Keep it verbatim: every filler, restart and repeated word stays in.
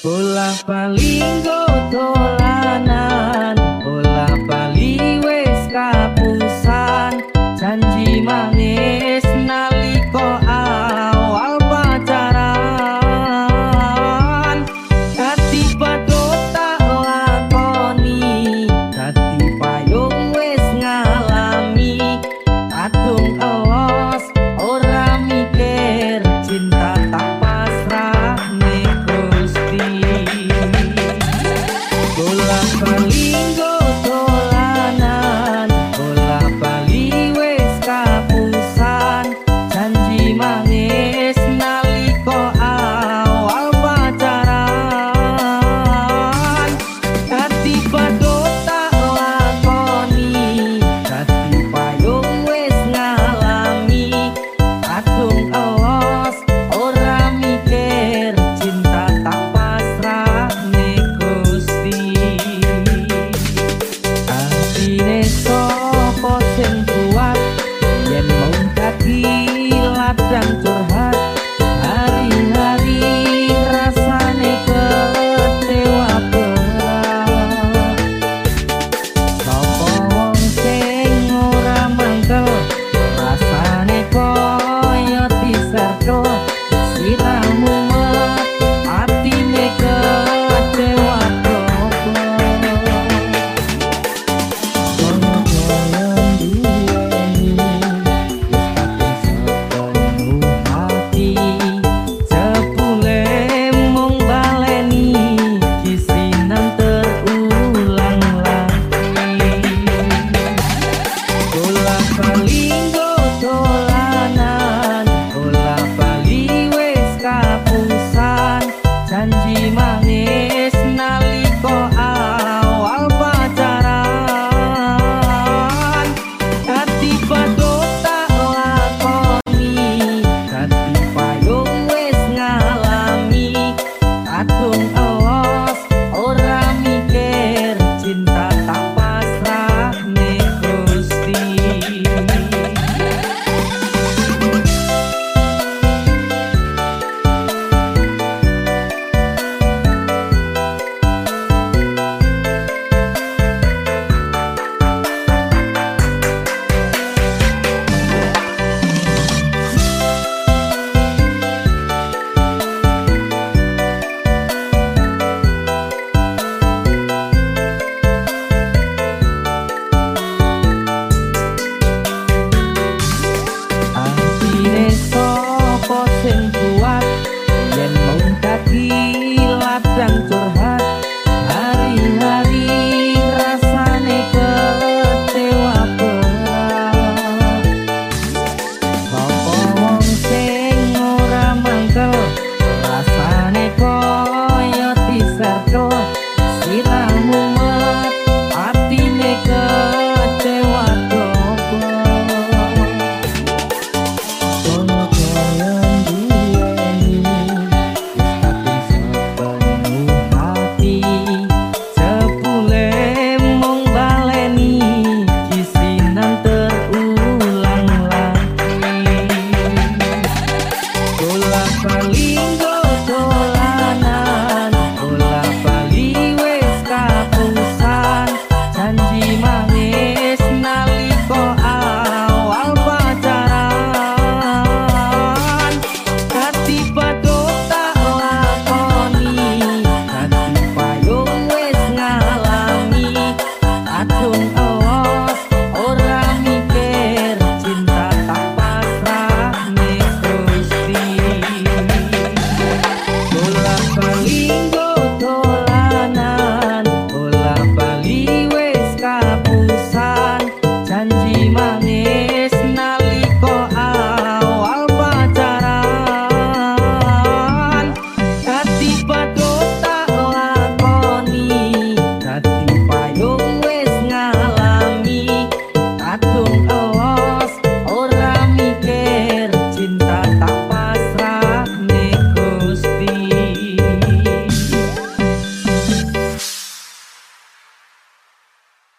Bola bali nggo dolanan, bola bali wis kapusan. Janji manis nalika awal pacaran, dadi padha tak lakoni, dadi payung wis ngalami. Kadung elos ora mikir, cinta tak pasrah ning Gusti. Bola bali nggo dolanan, bola bali wis kapusan. Janji manis nalika awal pacaran, dadi padha tak lakoni, dadi payung wis ngalami. Kadung elos ora mikir, cinta tak pasrah ning Gusti. Atine sapa sing kuat yen mung dadi ladang curhat. Hari-hari rasane kecewa berat. Sapa wong sing ora mangkel, rasane koyo diserko. Siramu met, atine kecewa janji manis nalika awal pacaran, dadi padha tak lakoni, dadi payung wis ngalami. Kadung elos ora mikir, cinta tak pasrah ning Gusti. Atine sapa sing kuat yen mung dadi ladang